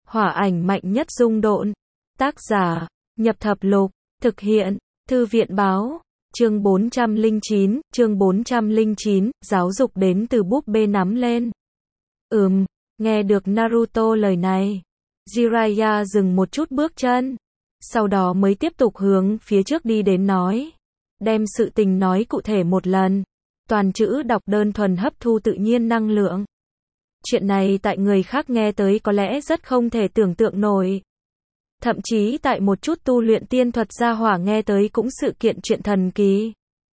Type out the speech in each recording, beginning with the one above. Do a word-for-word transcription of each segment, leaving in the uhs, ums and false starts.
Hỏa ảnh mạnh nhất dung độn. Tác giả, Nhập Thập Lục. Thực hiện, Thư viện báo. Chương bốn trăm lẻ chín, chương bốn trăm lẻ chín, giáo dục đến từ búp bê nắm lên. Ừm, nghe được Naruto lời này. Jiraiya dừng một chút bước chân. Sau đó mới tiếp tục hướng phía trước đi đến nói. Đem sự tình nói cụ thể một lần. Toàn chữ đọc đơn thuần hấp thu tự nhiên năng lượng. Chuyện này tại người khác nghe tới có lẽ rất không thể tưởng tượng nổi. Thậm chí tại một chút tu luyện tiên thuật gia hỏa nghe tới cũng sự kiện chuyện thần kỳ.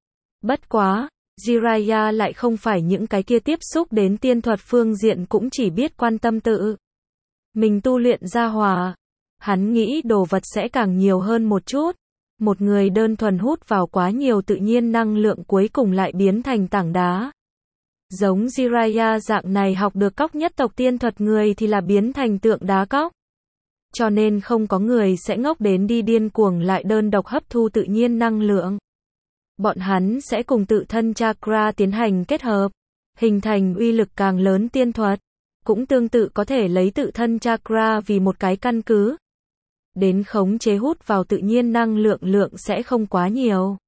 Bất quá, Jiraiya lại không phải những cái kia tiếp xúc đến tiên thuật phương diện cũng chỉ biết quan tâm tự mình tu luyện gia hỏa. Hắn nghĩ đồ vật sẽ càng nhiều hơn một chút. Một người đơn thuần hút vào quá nhiều tự nhiên năng lượng cuối cùng lại biến thành tảng đá. Giống Jiraiya dạng này học được cóc nhất tộc tiên thuật người thì là biến thành tượng đá cóc. Cho nên không có người sẽ ngốc đến đi điên cuồng lại đơn độc hấp thu tự nhiên năng lượng. Bọn hắn sẽ cùng tự thân chakra tiến hành kết hợp, hình thành uy lực càng lớn tiên thuật. Cũng tương tự có thể lấy tự thân chakra vì một cái căn cứ. Đến khống chế hút vào tự nhiên năng lượng lượng sẽ không quá nhiều.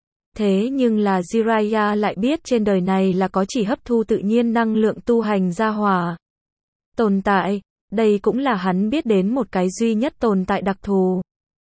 Thế nhưng là Jiraiya lại biết trên đời này là có chỉ hấp thu tự nhiên năng lượng tu hành gia hỏa tồn tại. Đây cũng là hắn biết đến một cái duy nhất tồn tại đặc thù.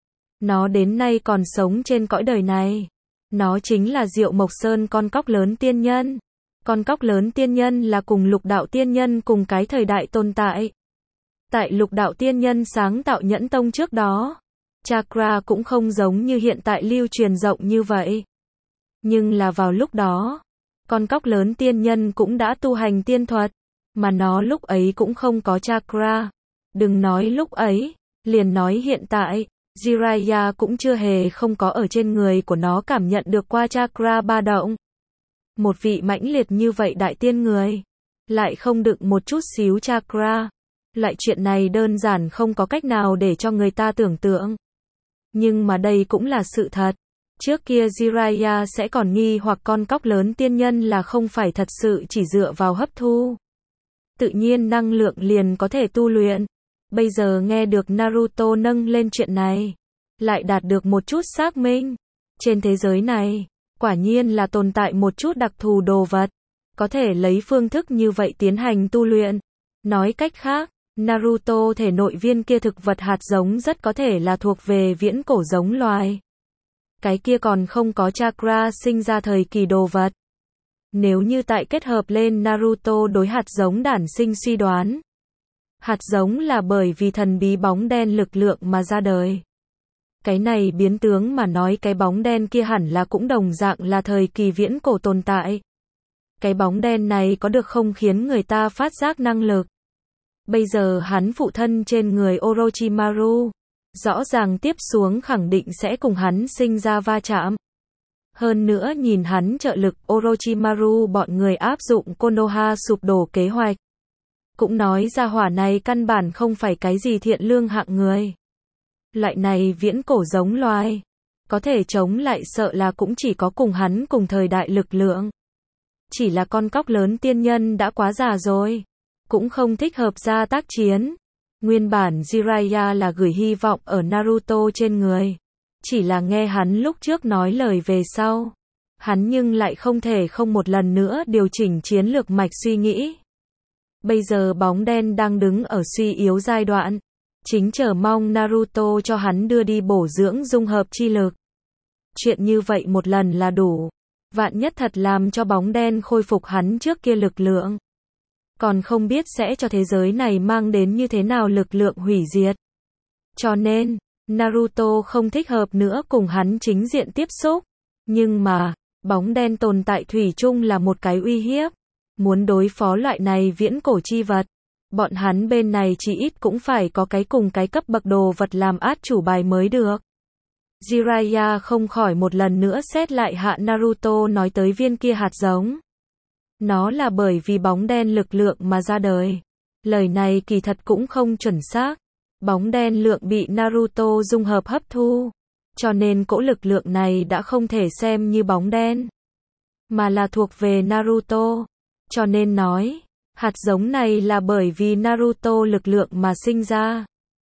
Nó đến nay còn sống trên cõi đời này. Nó chính là Diệu Mộc Sơn con cóc lớn tiên nhân. Con cóc lớn tiên nhân là cùng lục đạo tiên nhân cùng cái thời đại tồn tại. Tại lục đạo tiên nhân sáng tạo nhẫn tông trước đó, chakra cũng không giống như hiện tại lưu truyền rộng như vậy. Nhưng là vào lúc đó, con cóc lớn tiên nhân cũng đã tu hành tiên thuật, mà nó lúc ấy cũng không có chakra. Đừng nói lúc ấy, liền nói hiện tại, Jiraiya cũng chưa hề không có ở trên người của nó cảm nhận được qua chakra ba động. Một vị mãnh liệt như vậy đại tiên người, lại không đựng một chút xíu chakra. Loại chuyện này đơn giản không có cách nào để cho người ta tưởng tượng. Nhưng mà đây cũng là sự thật. Trước kia Jiraiya sẽ còn nghi hoặc con cóc lớn tiên nhân là không phải thật sự chỉ dựa vào hấp thu tự nhiên năng lượng liền có thể tu luyện. Bây giờ nghe được Naruto nâng lên chuyện này, lại đạt được một chút xác minh. Trên thế giới này, quả nhiên là tồn tại một chút đặc thù đồ vật, có thể lấy phương thức như vậy tiến hành tu luyện. Nói cách khác, Naruto thể nội viên kia thực vật hạt giống rất có thể là thuộc về viễn cổ giống loài. Cái kia còn không có chakra sinh ra thời kỳ đồ vật. Nếu như tại kết hợp lên Naruto đối hạt giống đản sinh suy đoán. Hạt giống là bởi vì thần bí bóng đen lực lượng mà ra đời. Cái này biến tướng mà nói cái bóng đen kia hẳn là cũng đồng dạng là thời kỳ viễn cổ tồn tại. Cái bóng đen này có được không khiến người ta phát giác năng lực. Bây giờ hắn phụ thân trên người Orochimaru, rõ ràng tiếp xuống khẳng định sẽ cùng hắn sinh ra va chạm. Hơn nữa nhìn hắn trợ lực Orochimaru bọn người áp dụng Konoha sụp đổ kế hoạch. Cũng nói ra hỏa này căn bản không phải cái gì thiện lương hạng người. Loại này viễn cổ giống loài, có thể chống lại sợ là cũng chỉ có cùng hắn cùng thời đại lực lượng. Chỉ là con cóc lớn tiên nhân đã quá già rồi, cũng không thích hợp ra tác chiến. Nguyên bản Jiraiya là gửi hy vọng ở Naruto trên người. Chỉ là nghe hắn lúc trước nói lời về sau. Hắn nhưng lại không thể không một lần nữa điều chỉnh chiến lược mạch suy nghĩ. Bây giờ bóng đen đang đứng ở suy yếu giai đoạn. Chính chờ mong Naruto cho hắn đưa đi bổ dưỡng dung hợp chi lực. Chuyện như vậy một lần là đủ. Vạn nhất thật làm cho bóng đen khôi phục hắn trước kia lực lượng. Còn không biết sẽ cho thế giới này mang đến như thế nào lực lượng hủy diệt. Cho nên, Naruto không thích hợp nữa cùng hắn chính diện tiếp xúc. Nhưng mà, bóng đen tồn tại thủy chung là một cái uy hiếp. Muốn đối phó loại này viễn cổ chi vật, bọn hắn bên này chỉ ít cũng phải có cái cùng cái cấp bậc đồ vật làm át chủ bài mới được. Jiraiya không khỏi một lần nữa xét lại hạ Naruto nói tới viên kia hạt giống. Nó là bởi vì bóng đen lực lượng mà ra đời. Lời này kỳ thật cũng không chuẩn xác. Bóng đen lượng bị Naruto dung hợp hấp thu. Cho nên cỗ lực lượng này đã không thể xem như bóng đen, mà là thuộc về Naruto. Cho nên nói, hạt giống này là bởi vì Naruto lực lượng mà sinh ra.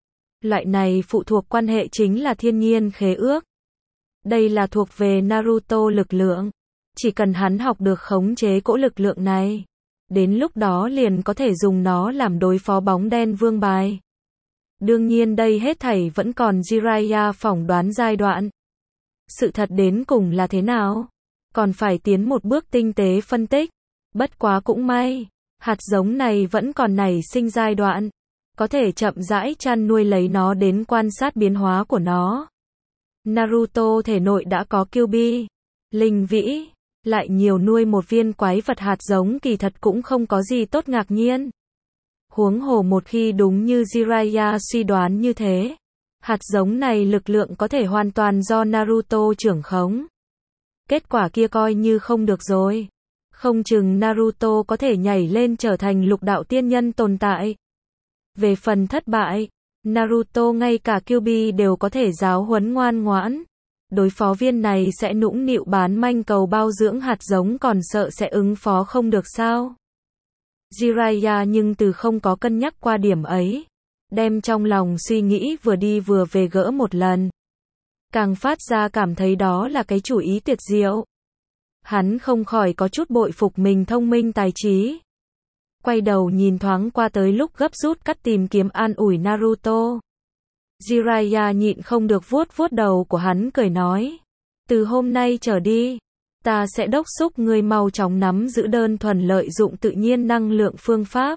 Loại này phụ thuộc quan hệ chính là thiên nhiên khế ước. Đây là thuộc về Naruto lực lượng. Chỉ cần hắn học được khống chế cỗ lực lượng này, đến lúc đó liền có thể dùng nó làm đối phó bóng đen vương bài. Đương nhiên đây hết thảy vẫn còn Jiraiya phỏng đoán giai đoạn. Sự thật đến cùng là thế nào? Còn phải tiến một bước tinh tế phân tích. Bất quá cũng may, hạt giống này vẫn còn nảy sinh giai đoạn. Có thể chậm rãi chăn nuôi lấy nó đến quan sát biến hóa của nó. Naruto thể nội đã có Kyuubi, linh vĩ, lại nhiều nuôi một viên quái vật hạt giống kỳ thật cũng không có gì tốt ngạc nhiên. Huống hồ một khi đúng như Jiraiya suy đoán như thế, hạt giống này lực lượng có thể hoàn toàn do Naruto trưởng khống. Kết quả kia coi như không được rồi. Không chừng Naruto có thể nhảy lên trở thành lục đạo tiên nhân tồn tại. Về phần thất bại, Naruto ngay cả Kyuubi đều có thể giáo huấn ngoan ngoãn. Đối phó viên này sẽ nũng nịu bán manh cầu bao dưỡng hạt giống còn sợ sẽ ứng phó không được sao. Jiraiya nhưng từ không có cân nhắc qua điểm ấy. Đem trong lòng suy nghĩ vừa đi vừa về gỡ một lần. Càng phát ra cảm thấy đó là cái chủ ý tuyệt diệu. Hắn không khỏi có chút bội phục mình thông minh tài trí. Quay đầu nhìn thoáng qua tới lúc gấp rút cắt tìm kiếm an ủi Naruto. Jiraiya nhịn không được vuốt vuốt đầu của hắn cười nói. Từ hôm nay trở đi, ta sẽ đốc thúc ngươi mau chóng nắm giữ đơn thuần lợi dụng tự nhiên năng lượng phương pháp.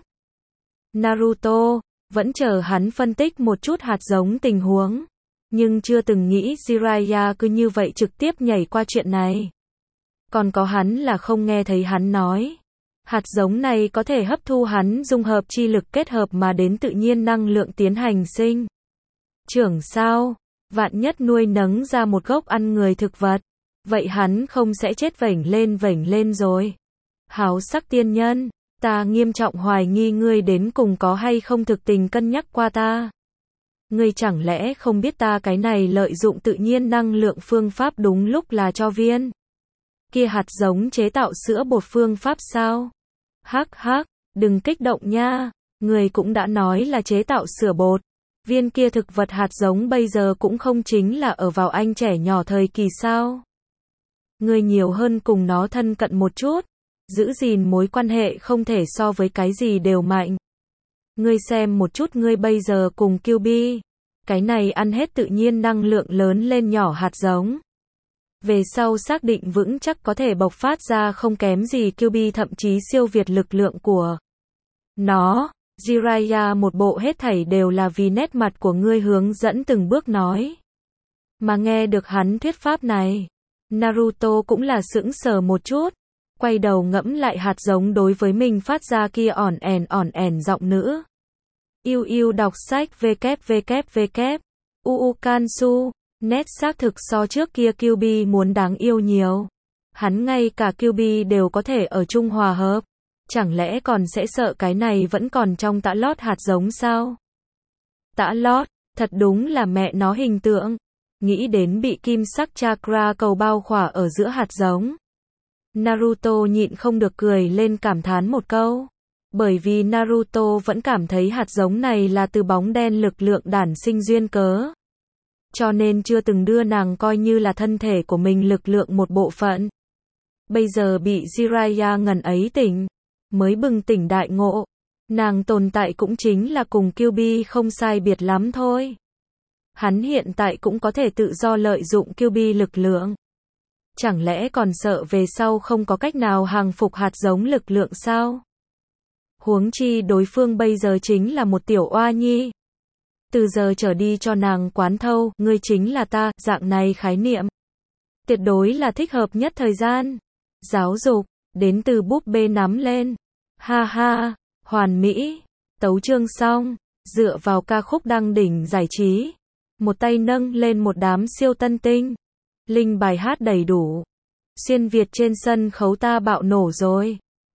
Naruto vẫn chờ hắn phân tích một chút hạt giống tình huống, nhưng chưa từng nghĩ Jiraiya cứ như vậy trực tiếp nhảy qua chuyện này. Còn có hắn là không nghe thấy hắn nói. Hạt giống này có thể hấp thu hắn dung hợp chi lực kết hợp mà đến tự nhiên năng lượng tiến hành sinh trưởng sao? Vạn nhất nuôi nấng ra một gốc ăn người thực vật, vậy hắn không sẽ chết vểnh lên vểnh lên rồi. Háo sắc tiên nhân, ta nghiêm trọng hoài nghi ngươi đến cùng có hay không thực tình cân nhắc qua ta. Ngươi chẳng lẽ không biết ta cái này lợi dụng tự nhiên năng lượng phương pháp đúng lúc là cho viên kia hạt giống chế tạo sữa bột phương pháp sao? Hắc hắc, đừng kích động nha, người cũng đã nói là chế tạo sữa bột. Viên kia thực vật hạt giống bây giờ cũng không chính là ở vào anh trẻ nhỏ thời kỳ sao? Người nhiều hơn cùng nó thân cận một chút, giữ gìn mối quan hệ không thể so với cái gì đều mạnh. Ngươi xem một chút ngươi bây giờ cùng Kyuubi, cái này ăn hết tự nhiên năng lượng lớn lên nhỏ hạt giống. Về sau xác định vững chắc có thể bộc phát ra không kém gì Kyuubi thậm chí siêu việt lực lượng của nó. Jiraiya một bộ hết thảy đều là vì nét mặt của ngươi hướng dẫn từng bước nói. Mà nghe được hắn thuyết pháp này, Naruto cũng là sững sờ một chút, quay đầu ngẫm lại hạt giống đối với mình phát ra kia ỏn ẻn ỏn ẻn giọng nữ. Yêu yêu đọc sách www. Uu Kansu, nét xác thực so trước kia Kyuubi muốn đáng yêu nhiều. Hắn ngay cả Kyuubi đều có thể ở chung hòa hợp. Chẳng lẽ còn sẽ sợ cái này vẫn còn trong tã lót hạt giống sao? Tã lót, thật đúng là mẹ nó hình tượng. Nghĩ đến bị kim sắc chakra cầu bao khỏa ở giữa hạt giống. Naruto nhịn không được cười lên cảm thán một câu. Bởi vì Naruto vẫn cảm thấy hạt giống này là từ bóng đen lực lượng đản sinh duyên cớ. Cho nên chưa từng đưa nàng coi như là thân thể của mình lực lượng một bộ phận. Bây giờ bị Jiraiya ngần ấy tỉnh, mới bừng tỉnh đại ngộ. Nàng tồn tại cũng chính là cùng Kyuubi không sai biệt lắm thôi. Hắn hiện tại cũng có thể tự do lợi dụng Kyuubi lực lượng. Chẳng lẽ còn sợ về sau không có cách nào hàng phục hạt giống lực lượng sao? Huống chi đối phương bây giờ chính là một tiểu oa nhi. Từ giờ trở đi cho nàng quán thâu, ngươi chính là ta, dạng này khái niệm. Tuyệt đối là thích hợp nhất thời gian. Giáo dục, đến từ búp bê nắm lên. Ha ha, hoàn mỹ. Tấu chương xong, dựa vào ca khúc đăng đỉnh giải trí. Một tay nâng lên một đám siêu tân tinh. Linh bài hát đầy đủ. Xuyên Việt trên sân khấu ta bạo nổ rồi.